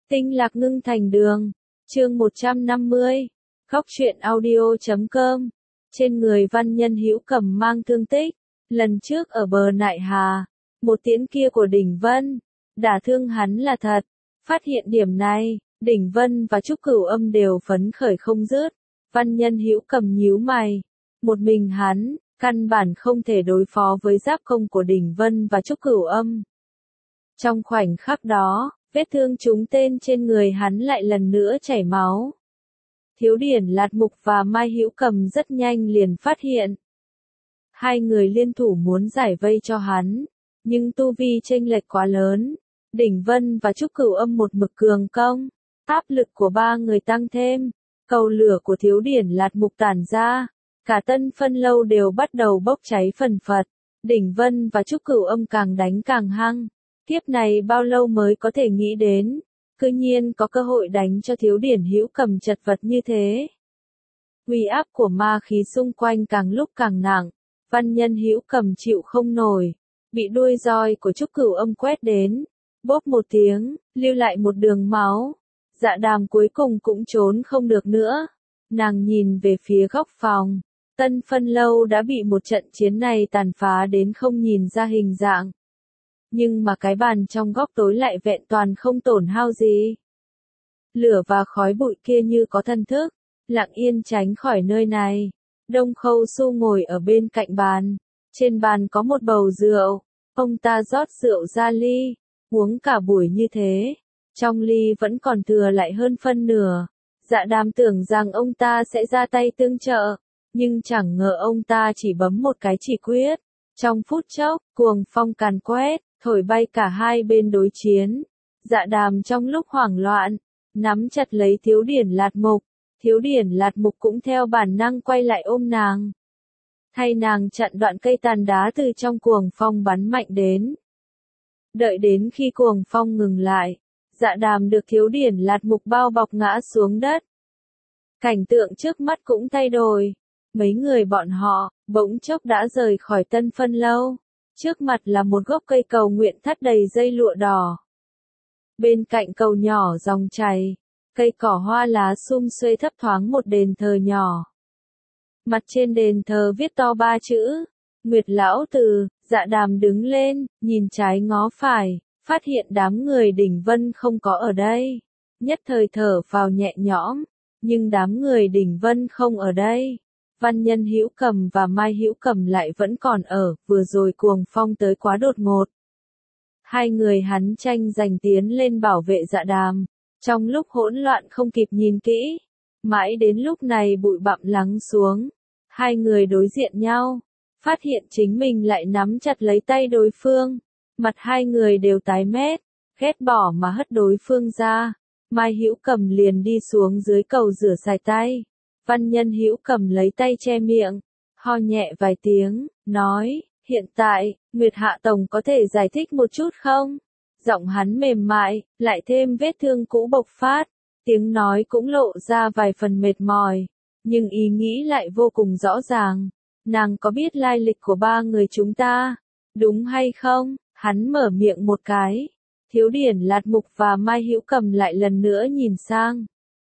Tinh lạc ngưng thành đường. Chương 150. Góc truyện audio.com. Trên người văn nhân Hữu Cầm mang thương tích. Lần trước ở bờ Nại Hà, một tiễn kia của Đỉnh Vân đả thương hắn là thật. Phát hiện điểm này, Đỉnh Vân và Trúc Cửu Âm đều phấn khởi không dứt. Văn nhân Hữu Cầm nhíu mày. Một mình hắn, căn bản không thể đối phó với giáp công của Đỉnh Vân và Trúc Cửu Âm. Trong khoảnh khắc đó, vết thương trúng tên trên người hắn lại lần nữa chảy máu. Thiếu Điển Lạt Mục và Mai Hữu Cầm rất nhanh liền phát hiện. Hai người liên thủ muốn giải vây cho hắn, nhưng tu vi chênh lệch quá lớn. Đỉnh Vân và Trúc Cửu Âm một mực cường công, áp lực của ba người tăng thêm, cầu lửa của Thiếu Điển Lạt Mục tản ra, cả Tân Phân Lâu đều bắt đầu bốc cháy phần phật. Đỉnh Vân và Trúc Cửu Âm càng đánh càng hăng. Kiếp này bao lâu mới có thể nghĩ đến, cư nhiên có cơ hội đánh cho Thiếu Điển Hữu Cầm chật vật như thế. Uy áp của ma khí xung quanh càng lúc càng nặng, văn nhân Hữu Cầm chịu không nổi, bị đuôi roi của Trúc Cửu Âm quét đến, bốp một tiếng, lưu lại một đường máu. Dạ Đàm cuối cùng cũng trốn không được nữa, nàng nhìn về phía góc phòng, Tân Phân Lâu đã bị một trận chiến này tàn phá đến không nhìn ra hình dạng. Nhưng mà cái bàn trong góc tối lại vẹn toàn không tổn hao gì. Lửa và khói bụi kia như có thân thức, lặng yên tránh khỏi nơi này. Đông Khâu Su ngồi ở bên cạnh bàn, trên bàn có một bầu rượu, ông ta rót rượu ra ly, uống cả buổi như thế, trong ly vẫn còn thừa lại hơn phân nửa. Dạ Đàm tưởng rằng ông ta sẽ ra tay tương trợ, nhưng chẳng ngờ ông ta chỉ bấm một cái chỉ quyết. Trong phút chốc, cuồng phong càn quét, thổi bay cả hai bên đối chiến. Dạ Đàm trong lúc hoảng loạn, nắm chặt lấy Thiếu Điển Lạt Mục. Thiếu Điển Lạt Mục cũng theo bản năng quay lại ôm nàng. Thay nàng chặn đoạn cây tàn đá từ trong cuồng phong bắn mạnh đến. Đợi đến khi cuồng phong ngừng lại, Dạ Đàm được Thiếu Điển Lạt Mục bao bọc ngã xuống đất. Cảnh tượng trước mắt cũng thay đổi. Mấy người bọn họ, bỗng chốc đã rời khỏi Tân Phân Lâu. Trước mặt là một gốc cây cầu nguyện thắt đầy dây lụa đỏ. Bên cạnh cầu nhỏ dòng chảy, cây cỏ hoa lá sum xuê thấp thoáng một đền thờ nhỏ. Mặt trên đền thờ viết to 3 chữ, Nguyệt Lão Từ. Dạ Đàm đứng lên, nhìn trái ngó phải, phát hiện đám người Đỉnh Vân không có ở đây. Nhất thời thở vào nhẹ nhõm, nhưng đám người Đỉnh Vân không ở đây. Văn nhân Hữu Cầm và Mai Hữu Cầm lại vẫn còn ở, vừa rồi cuồng phong tới quá đột ngột. Hai người hắn tranh giành tiến lên bảo vệ Dạ Đàm, trong lúc hỗn loạn không kịp nhìn kỹ. Mãi đến lúc này bụi bặm lắng xuống, hai người đối diện nhau, phát hiện chính mình lại nắm chặt lấy tay đối phương. Mặt hai người đều tái mét, ghét bỏ mà hất đối phương ra. Mai Hữu Cầm liền đi xuống dưới cầu rửa sạch tay. Văn nhân Hữu Cầm lấy tay che miệng, ho nhẹ vài tiếng, nói, hiện tại, Nguyệt Hạ Tổng có thể giải thích một chút không? Giọng hắn mềm mại, lại thêm vết thương cũ bộc phát, tiếng nói cũng lộ ra vài phần mệt mỏi, nhưng ý nghĩ lại vô cùng rõ ràng. Nàng có biết lai lịch của ba người chúng ta, đúng hay không? Hắn mở miệng một cái. Thiếu Điển Lạt Mục và Mai Hữu Cầm lại lần nữa nhìn sang.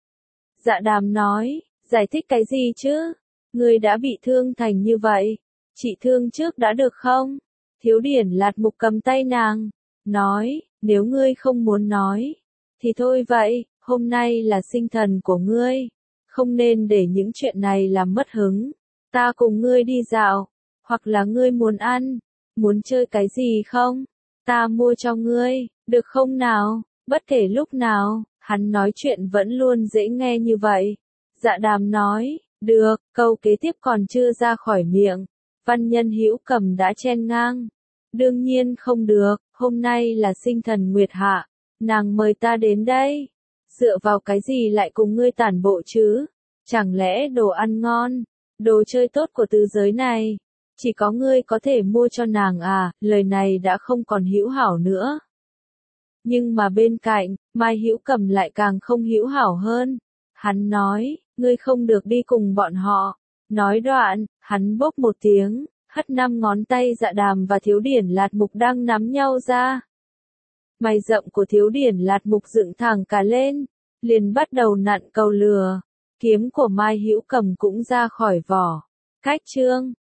Dạ Đàm nói, giải thích cái gì chứ? Ngươi đã bị thương thành như vậy, trị thương trước đã được không? Thiếu Điển Lạt Mục cầm tay nàng, nói, nếu ngươi không muốn nói, thì thôi vậy, hôm nay là sinh thần của ngươi, không nên để những chuyện này làm mất hứng. Ta cùng ngươi đi dạo, hoặc là ngươi muốn ăn, muốn chơi cái gì không? Ta mua cho ngươi, được không nào? Bất kể lúc nào, hắn nói chuyện vẫn luôn dễ nghe như vậy. Dạ Đàm nói, được, câu kế tiếp còn chưa ra khỏi miệng. Văn nhân Hữu Cầm đã chen ngang. Đương nhiên không được, hôm nay là sinh thần Nguyệt Hạ, nàng mời ta đến đây. Dựa vào cái gì lại cùng ngươi tản bộ chứ? Chẳng lẽ đồ ăn ngon, đồ chơi tốt của tứ giới này, chỉ có ngươi có thể mua cho nàng à? Lời này đã không còn hữu hảo nữa. Nhưng mà bên cạnh, Mai Hữu Cầm lại càng không hữu hảo hơn. Hắn nói, ngươi không được đi cùng bọn họ. Nói đoạn, hắn bốp một tiếng, hất 5 ngón tay Dạ Đàm và Thiếu Điển Lạt Mục đang nắm nhau ra. Mày rậm của Thiếu Điển Lạt Mục dựng thẳng cả lên, liền bắt đầu nặn câu lừa. Kiếm của Mai Hữu Cầm cũng ra khỏi vỏ. Cách chương